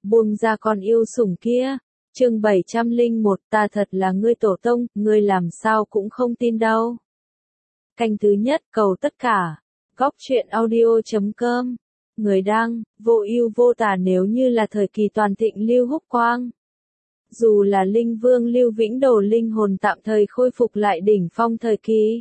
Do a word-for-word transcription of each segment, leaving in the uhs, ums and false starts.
buông ra con yêu sủng kia. Chương bảy trăm lẻ một, ta thật là ngươi tổ tông, ngươi làm sao cũng không tin đâu. Canh thứ nhất, cầu tất cả. Góc truyện audio chấm com. Người đăng, vô ưu vô tà. Nếu như là thời kỳ toàn thịnh Lưu Húc Quang, dù là Linh Vương Lưu Vĩnh Đồ linh hồn tạm thời khôi phục lại đỉnh phong thời kỳ,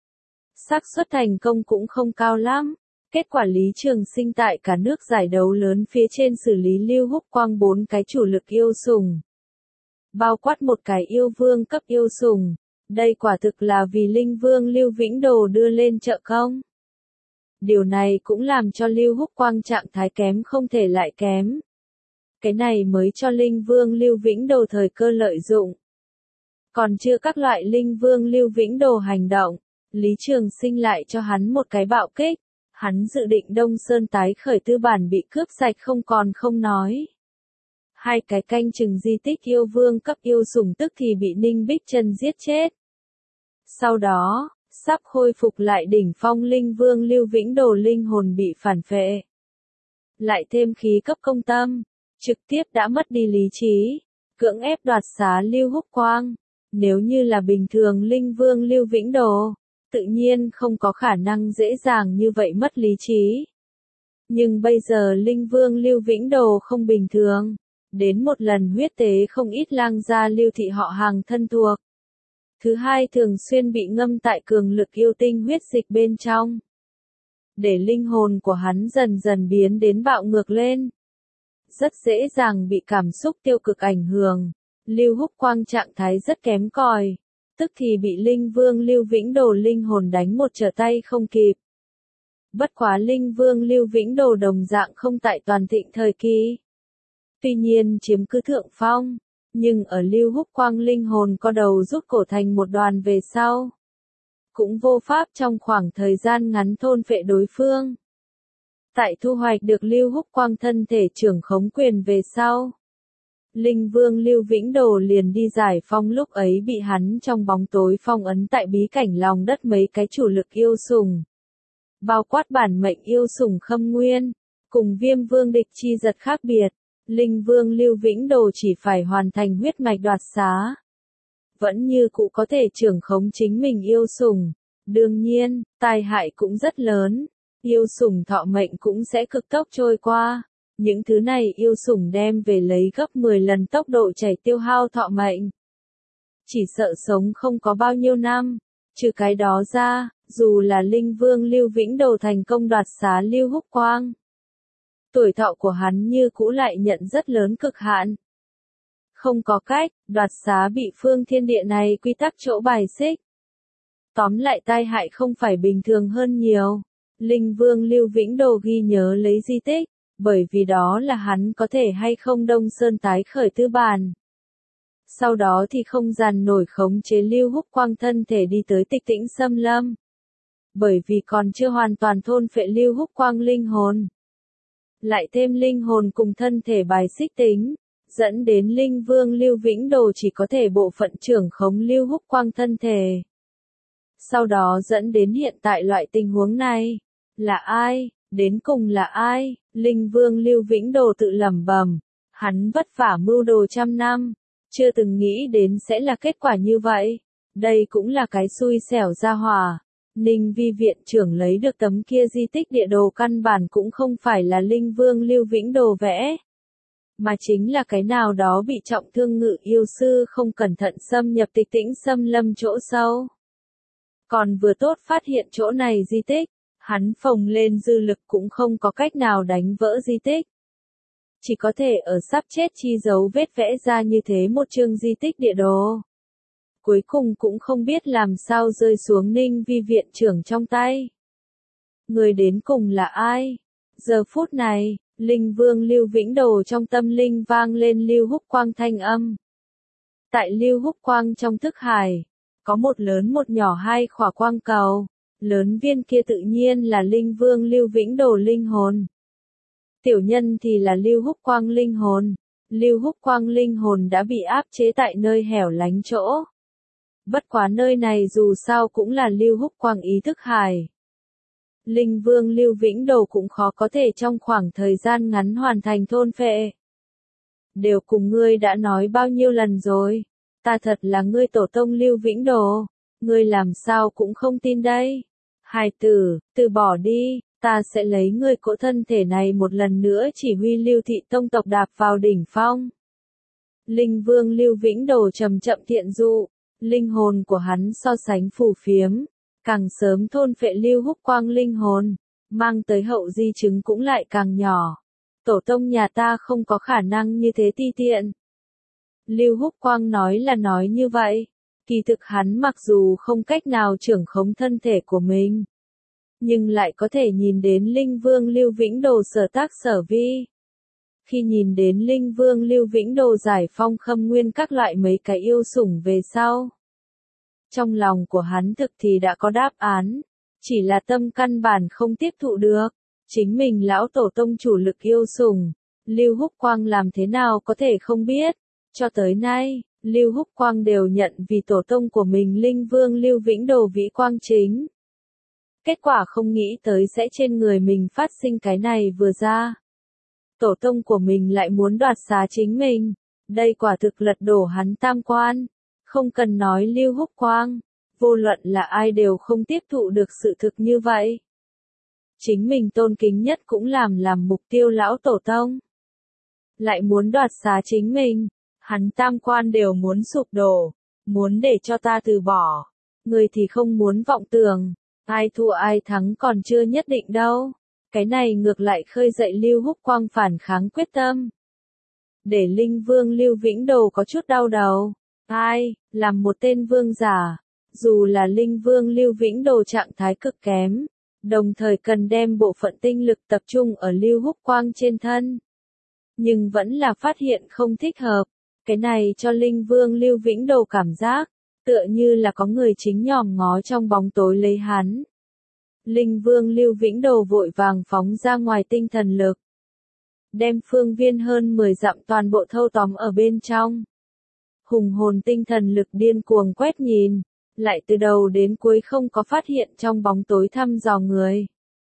xác suất thành công cũng không cao lắm. Kết quả Lý Trường Sinh tại cả nước giải đấu lớn phía trên xử lý Lưu Húc Quang bốn cái chủ lực yêu sủng, bao quát một cái yêu vương cấp yêu sủng. Đây quả thực là vì Linh Vương Lưu Vĩnh Đồ đưa lên trợ công. Điều này cũng làm cho Lưu Húc Quang trạng thái kém không thể lại kém. Cái này mới cho Linh Vương Lưu Vĩnh Đồ thời cơ lợi dụng. Còn chưa các loại Linh Vương Lưu Vĩnh Đồ hành động, Lý Trường Sinh lại cho hắn một cái bạo kích. Hắn dự định Đông Sơn tái khởi tư bản bị cướp sạch không còn không nói. Hai cái canh chừng di tích yêu vương cấp yêu sủng tức thì bị Ninh Bích Trân giết chết. Sau đó, sắp khôi phục lại đỉnh phong Linh Vương Lưu Vĩnh Đồ linh hồn bị phản phệ. Lại thêm khí cấp công tâm, trực tiếp đã mất đi lý trí, cưỡng ép đoạt xá Lưu Húc Quang. Nếu như là bình thường Linh Vương Lưu Vĩnh Đồ, tự nhiên không có khả năng dễ dàng như vậy mất lý trí. Nhưng bây giờ Linh Vương Lưu Vĩnh Đồ không bình thường, đến một lần huyết tế không ít lang gia Lưu thị họ hàng thân thuộc. Thứ hai thường xuyên bị ngâm tại cường lực yêu tinh huyết dịch bên trong, để linh hồn của hắn dần dần biến đến bạo ngược lên. Rất dễ dàng bị cảm xúc tiêu cực ảnh hưởng. Lưu Húc Quang trạng thái rất kém cỏi, tức thì bị Linh Vương Lưu Vĩnh Đồ linh hồn đánh một trở tay không kịp. Bất quá Linh Vương Lưu Vĩnh Đồ đồng dạng không tại toàn thịnh thời kỳ. Tuy nhiên chiếm cứ thượng phong, nhưng ở Lưu Húc Quang linh hồn co đầu rút cổ thành một đoàn về sau, cũng vô pháp trong khoảng thời gian ngắn thôn phệ đối phương. Tại thu hoạch được Lưu Húc Quang thân thể trưởng khống quyền về sau, Linh Vương Lưu Vĩnh Đồ liền đi giải phong, lúc ấy bị hắn trong bóng tối phong ấn tại bí cảnh lòng đất mấy cái chủ lực yêu sủng, bao quát bản mệnh yêu sủng Khâm Nguyên, cùng Viêm Vương Địch Chi Giật khác biệt. Linh Vương Lưu Vĩnh Đồ chỉ phải hoàn thành huyết mạch đoạt xá, vẫn như cũ có thể trưởng khống chính mình yêu sủng. Đương nhiên, tai hại cũng rất lớn, yêu sủng thọ mệnh cũng sẽ cực tốc trôi qua. Những thứ này yêu sủng đem về lấy gấp mười lần tốc độ chảy tiêu hao thọ mệnh, chỉ sợ sống không có bao nhiêu năm. Trừ cái đó ra, dù là Linh Vương Lưu Vĩnh Đồ thành công đoạt xá Lưu Húc Quang, tuổi thọ của hắn như cũ lại nhận rất lớn cực hạn. Không có cách, đoạt xá bị phương thiên địa này quy tắc chỗ bài xích. Tóm lại tai hại không phải bình thường hơn nhiều. Linh Vương Lưu Vĩnh Đồ ghi nhớ lấy di tích, bởi vì đó là hắn có thể hay không Đông Sơn tái khởi tư bản. Sau đó thì không dàn nổi khống chế Lưu Húc Quang thân thể đi tới Tịch Tĩnh Xâm Lâm. Bởi vì còn chưa hoàn toàn thôn phệ Lưu Húc Quang linh hồn, lại thêm linh hồn cùng thân thể bài xích tính, dẫn đến Linh Vương Lưu Vĩnh Đồ chỉ có thể bộ phận trưởng khống Lưu Húc Quang thân thể. Sau đó dẫn đến hiện tại loại tình huống này. Là ai? Đến cùng là ai? Linh Vương Lưu Vĩnh Đồ tự lẩm bẩm. Hắn vất vả mưu đồ trăm năm, chưa từng nghĩ đến sẽ là kết quả như vậy. Đây cũng là cái xui xẻo ra hỏa. Ninh Vi viện trưởng lấy được tấm kia di tích địa đồ căn bản cũng không phải là Linh Vương Lưu Vĩnh Đồ vẽ, mà chính là cái nào đó bị trọng thương ngự yêu sư không cẩn thận xâm nhập Tịch Tĩnh Xâm Lâm chỗ sâu. Còn vừa tốt phát hiện chỗ này di tích, hắn phồng lên dư lực cũng không có cách nào đánh vỡ di tích. Chỉ có thể ở sắp chết chi dấu vết vẽ ra như thế một chương di tích địa đồ. Cuối cùng cũng không biết làm sao rơi xuống Ninh Vi viện trưởng trong tay. Người đến cùng là ai? Giờ phút này, Linh Vương Lưu Vĩnh Đồ trong tâm linh vang lên Lưu Húc Quang thanh âm. Tại Lưu Húc Quang trong thức hải, có một lớn một nhỏ hai khỏa quang cầu. Lớn viên kia tự nhiên là Linh Vương Lưu Vĩnh Đồ linh hồn. Tiểu nhân thì là Lưu Húc Quang linh hồn. Lưu Húc Quang linh hồn đã bị áp chế tại nơi hẻo lánh chỗ. Bất quá nơi này dù sao cũng là Lưu Húc Quang ý thức hải. Linh Vương Lưu Vĩnh Đồ cũng khó có thể trong khoảng thời gian ngắn hoàn thành thôn phệ. đều cùng ngươi đã nói bao nhiêu lần rồi. Ta thật là ngươi tổ tông Lưu Vĩnh Đồ, ngươi làm sao cũng không tin đây. Hài tử, từ bỏ đi, ta sẽ lấy ngươi cỗ thân thể này một lần nữa chỉ huy Lưu thị tông tộc đạp vào đỉnh phong. Linh Vương Lưu Vĩnh Đồ chậm chậm thiện dụ, linh hồn của hắn so sánh phù phiếm, càng sớm thôn phệ Lưu Húc Quang linh hồn, mang tới hậu di chứng cũng lại càng nhỏ. Tổ tông nhà ta không có khả năng như thế ti tiện. Lưu Húc Quang nói là nói như vậy, kỳ thực hắn mặc dù không cách nào trưởng khống thân thể của mình, nhưng lại có thể nhìn đến Linh Vương Lưu Vĩnh Đồ sở tác sở vi. Khi nhìn đến Linh Vương Lưu Vĩnh Đồ giải phong khâm nguyên các loại mấy cái yêu sủng về sau, trong lòng của hắn thực thì đã có đáp án, chỉ là tâm căn bản không tiếp thụ được. Chính mình lão tổ tông chủ lực yêu sủng, Lưu Húc Quang làm thế nào có thể không biết. Cho tới nay, Lưu Húc Quang đều nhận vì tổ tông của mình Linh Vương Lưu Vĩnh Đồ vĩ quang chính. Kết quả không nghĩ tới sẽ trên người mình phát sinh cái này vừa ra. Tổ tông của mình lại muốn đoạt xá chính mình, đây quả thực lật đổ hắn tam quan. Không cần nói Lưu Húc Quang, vô luận là ai đều không tiếp thụ được sự thực như vậy. Chính mình tôn kính nhất cũng làm làm mục tiêu lão tổ tông. Lại muốn đoạt xá chính mình, hắn tam quan đều muốn sụp đổ, muốn để cho ta từ bỏ. Người thì không muốn vọng tưởng, ai thua ai thắng còn chưa nhất định đâu. Cái này ngược lại khơi dậy Lưu Húc Quang phản kháng quyết tâm. Để Linh Vương Lưu Vĩnh Đồ có chút đau đầu. Ai, làm một tên vương giả, dù là Linh Vương Lưu Vĩnh Đồ trạng thái cực kém, đồng thời cần đem bộ phận tinh lực tập trung ở Lưu Húc Quang trên thân. Nhưng vẫn là phát hiện không thích hợp, cái này cho Linh Vương Lưu Vĩnh Đồ cảm giác, tựa như là có người chính nhòm ngó trong bóng tối lấy hắn. Linh Vương Lưu Vĩnh Đồ vội vàng phóng ra ngoài tinh thần lực, đem phương viên hơn mười dặm toàn bộ thâu tóm ở bên trong. Hùng hồn tinh thần lực điên cuồng quét nhìn, lại từ đầu đến cuối không có phát hiện trong bóng tối thăm dò người.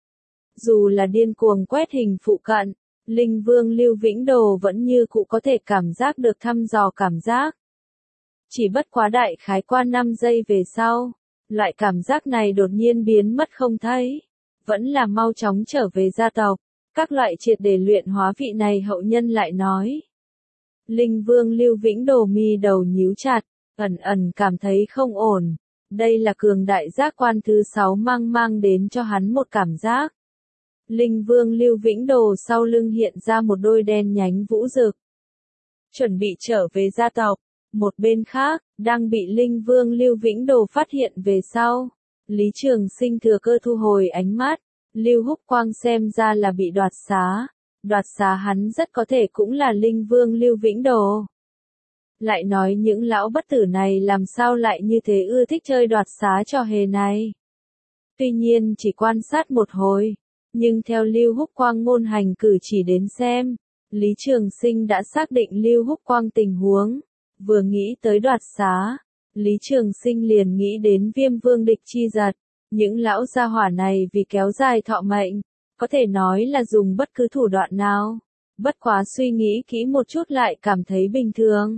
Dù là điên cuồng quét hình phụ cận, Linh Vương Lưu Vĩnh Đồ vẫn như cũ có thể cảm giác được thăm dò cảm giác. Chỉ bất quá đại khái qua năm giây về sau, loại cảm giác này đột nhiên biến mất không thấy. Vẫn là mau chóng trở về gia tộc, các loại triệt để luyện hóa vị này hậu nhân lại nói. Linh Vương Lưu Vĩnh Đồ mi đầu nhíu chặt, ẩn ẩn cảm thấy không ổn. Đây là cường đại giác quan thứ sáu mang mang đến cho hắn một cảm giác. Linh Vương Lưu Vĩnh Đồ sau lưng hiện ra một đôi đen nhánh vũ rực. Chuẩn bị trở về gia tộc. Một bên khác, đang bị Linh Vương Lưu Vĩnh Đồ phát hiện về sau. Lý Trường Sinh thừa cơ thu hồi ánh mắt. Lưu Húc Quang xem ra là bị đoạt xá. Đoạt xá hắn rất có thể cũng là Linh Vương Lưu Vĩnh Đồ. Lại nói những lão bất tử này làm sao lại như thế ưa thích chơi đoạt xá trò hề này. Tuy nhiên chỉ quan sát một hồi, nhưng theo Lưu Húc Quang ngôn hành cử chỉ đến xem, Lý Trường Sinh đã xác định Lưu Húc Quang tình huống. Vừa nghĩ tới đoạt xá, Lý Trường Sinh liền nghĩ đến Viêm Vương Địch Chi Giật. Những lão gia hỏa này vì kéo dài thọ mệnh, có thể nói là dùng bất cứ thủ đoạn nào. Bất quá suy nghĩ kỹ một chút lại cảm thấy bình thường.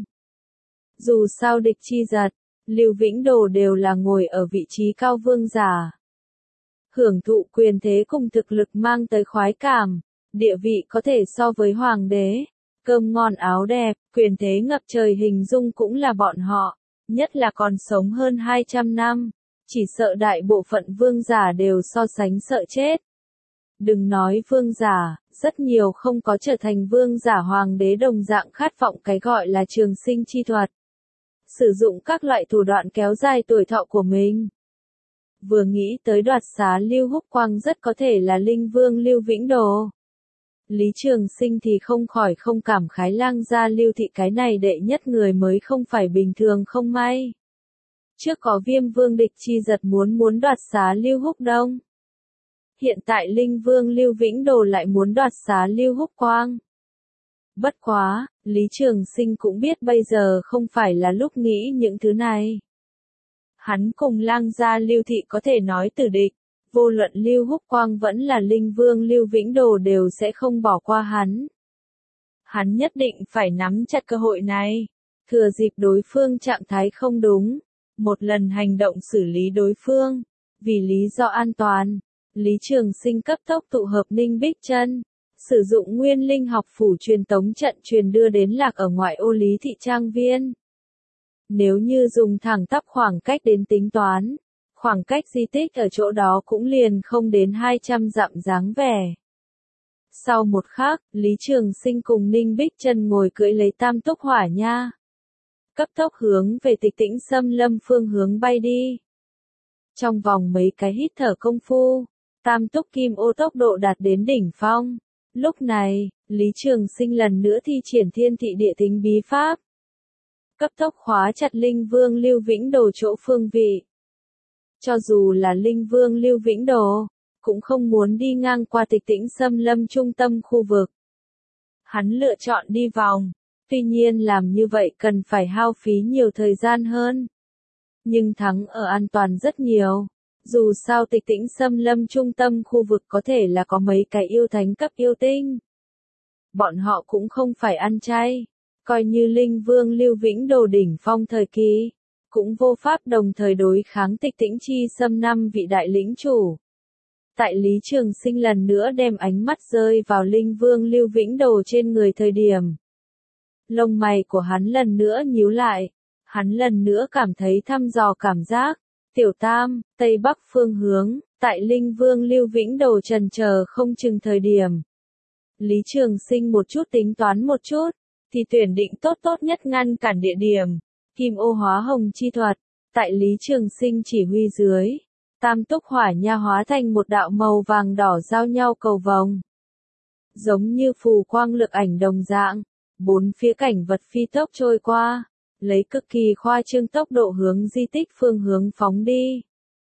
Dù sao Địch Chi Giật, Lưu Vĩnh Đồ đều là ngồi ở vị trí cao vương giả. Hưởng thụ quyền thế cùng thực lực mang tới khoái cảm, địa vị có thể so với hoàng đế. Cơm ngon áo đẹp, quyền thế ngập trời hình dung cũng là bọn họ, nhất là còn sống hơn hai trăm năm, chỉ sợ đại bộ phận vương giả đều so sánh sợ chết. Đừng nói vương giả, rất nhiều không có trở thành vương giả hoàng đế đồng dạng khát vọng cái gọi là trường sinh chi thuật. Sử dụng các loại thủ đoạn kéo dài tuổi thọ của mình. Vừa nghĩ tới đoạt xá Lưu Húc Quang rất có thể là Linh Vương Lưu Vĩnh Đồ. Lý Trường Sinh thì không khỏi không cảm khái lang gia Lưu thị cái này đệ nhất người mới không phải bình thường không may. Trước có Viêm Vương Địch Chi Giật muốn muốn đoạt xá Lưu Húc Đông. Hiện tại Linh Vương Lưu Vĩnh Đồ lại muốn đoạt xá Lưu Húc Quang. Bất quá, Lý Trường Sinh cũng biết bây giờ không phải là lúc nghĩ những thứ này. Hắn cùng lang gia Lưu thị có thể nói tử địch. Vô luận Lưu Húc Quang vẫn là Linh Vương Lưu Vĩnh Đồ đều sẽ không bỏ qua hắn. Hắn nhất định phải nắm chặt cơ hội này, thừa dịp đối phương trạng thái không đúng, một lần hành động xử lý đối phương. Vì lý do an toàn, Lý Trường Sinh cấp tốc tụ hợp Ninh Bích Chân, sử dụng nguyên linh học phủ truyền tống trận truyền đưa đến lạc ở ngoại ô Lý Thị Trang Viên. Nếu như dùng thẳng tắp khoảng cách đến tính toán, khoảng cách di tích ở chỗ đó cũng liền không đến hai trăm dặm dáng vẻ. Sau một khắc, Lý Trường Sinh cùng Ninh Bích Chân ngồi cưỡi lấy tam túc hỏa nha, cấp tốc hướng về Tịch Tĩnh Xâm Lâm phương hướng bay đi. Trong vòng mấy cái hít thở công phu, tam túc kim ô tốc độ đạt đến đỉnh phong. Lúc này, Lý Trường Sinh lần nữa thi triển thiên thị địa tính bí pháp, cấp tốc khóa chặt Linh Vương Lưu Vĩnh Đồ chỗ phương vị. Cho dù là Linh Vương Lưu Vĩnh Đồ, cũng không muốn đi ngang qua Tịch Tĩnh Xâm Lâm trung tâm khu vực. Hắn lựa chọn đi vòng, tuy nhiên làm như vậy cần phải hao phí nhiều thời gian hơn. Nhưng thắng ở an toàn rất nhiều. Dù sao Tịch Tĩnh Xâm Lâm trung tâm khu vực có thể là có mấy cái yêu thánh cấp yêu tinh. Bọn họ cũng không phải ăn chay, coi như Linh Vương Lưu Vĩnh Đồ đỉnh phong thời kỳ, cũng vô pháp đồng thời đối kháng Tịch Tĩnh Chi Xâm năm vị đại lĩnh chủ. Tại Lý Trường Sinh lần nữa đem ánh mắt rơi vào Linh Vương Lưu Vĩnh Đồ trên người thời điểm, lông mày của hắn lần nữa nhíu lại, hắn lần nữa cảm thấy thăm dò cảm giác. Tiểu Tam, Tây Bắc phương hướng, tại Linh Vương Lưu Vĩnh Đồ trần chờ không chừng thời điểm. Lý Trường Sinh một chút tính toán một chút, thì tuyển định tốt tốt nhất ngăn cản địa điểm, Kim Ô Hóa Hồng chi thuật, tại Lý Trường Sinh chỉ huy dưới, tam túc hỏa nha hóa thành một đạo màu vàng đỏ giao nhau cầu vồng. Giống như phù quang lực ảnh đồng dạng, bốn phía cảnh vật phi tốc trôi qua, lấy cực kỳ khoa trương tốc độ hướng di tích phương hướng phóng đi.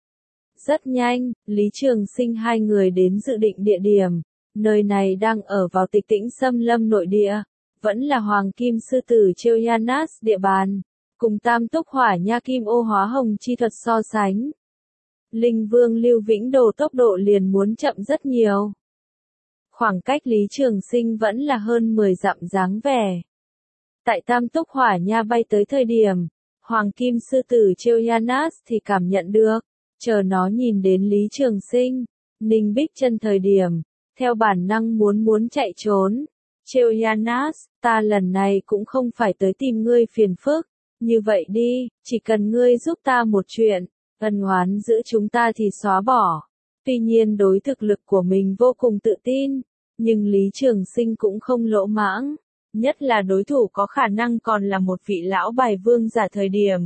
Rất nhanh, Lý Trường Sinh hai người đến dự định địa điểm, nơi này đang ở vào Tịch Tĩnh Xâm Lâm nội địa, vẫn là Hoàng Kim Sư Tử Trêu-Yanas địa bàn, cùng tam túc hỏa nha Kim Ô Hóa Hồng chi thuật so sánh. Linh Vương Lưu Vĩnh Đồ tốc độ liền muốn chậm rất nhiều. Khoảng cách Lý Trường Sinh vẫn là hơn mười dặm dáng vẻ. Tại tam túc hỏa nha bay tới thời điểm, Hoàng Kim Sư Tử Trêu-Yanas thì cảm nhận được, chờ nó nhìn đến Lý Trường Sinh, Ninh Bích Chân thời điểm, theo bản năng muốn muốn chạy trốn. Trêu-Yanas, ta lần này cũng không phải tới tìm ngươi phiền phức, như vậy đi, chỉ cần ngươi giúp ta một chuyện, ân oán giữa chúng ta thì xóa bỏ. Tuy nhiên đối thực lực của mình vô cùng tự tin, nhưng Lý Trường Sinh cũng không lỗ mãng. Nhất là đối thủ có khả năng còn là một vị lão bài vương giả thời điểm.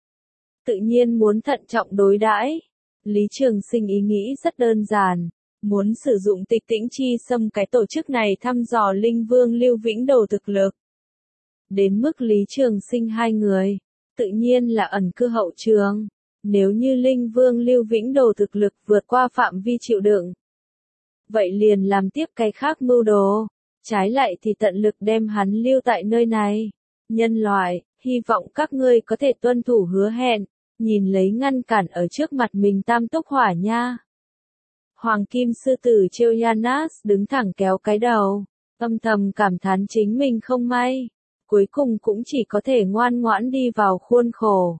Tự nhiên muốn thận trọng đối đãi. Lý Trường Sinh ý nghĩ rất đơn giản, muốn sử dụng Tịch Tĩnh Chi Xâm cái tổ chức này thăm dò Linh Vương Lưu Vĩnh Đồ thực lực. Đến mức Lý Trường Sinh hai người, tự nhiên là ẩn cư hậu trường. Nếu như Linh Vương Lưu Vĩnh Đồ thực lực vượt qua phạm vi chịu đựng, vậy liền làm tiếp cái khác mưu đồ. Trái lại thì tận lực đem hắn lưu tại nơi này. Nhân loại, hy vọng các ngươi có thể tuân thủ hứa hẹn, nhìn lấy ngăn cản ở trước mặt mình tam túc hỏa nha. Hoàng Kim Sư Tử Trêu-Yanas đứng thẳng kéo cái đầu, âm thầm cảm thán chính mình không may, cuối cùng cũng chỉ có thể ngoan ngoãn đi vào khuôn khổ.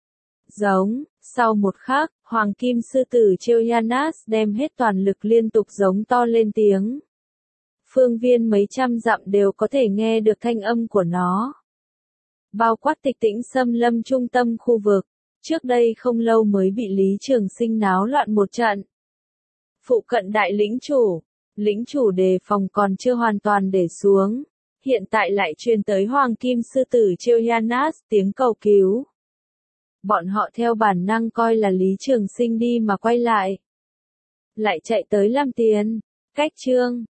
Giống, sau một khắc, Hoàng Kim Sư Tử Trêu-Yanas đem hết toàn lực liên tục giống to lên tiếng. Phương viên mấy trăm dặm đều có thể nghe được thanh âm của nó. Bao quát Tịch Tĩnh Xâm Lâm trung tâm khu vực, trước đây không lâu mới bị Lý Trường Sinh náo loạn một trận. Phụ cận đại lĩnh chủ, lĩnh chủ đề phòng còn chưa hoàn toàn để xuống, hiện tại lại truyền tới Hoàng Kim Sư Tử Trêu-Yanas tiếng cầu cứu. Bọn họ theo bản năng coi là Lý Trường Sinh đi mà quay lại. Lại chạy tới làm tiền. Cách chương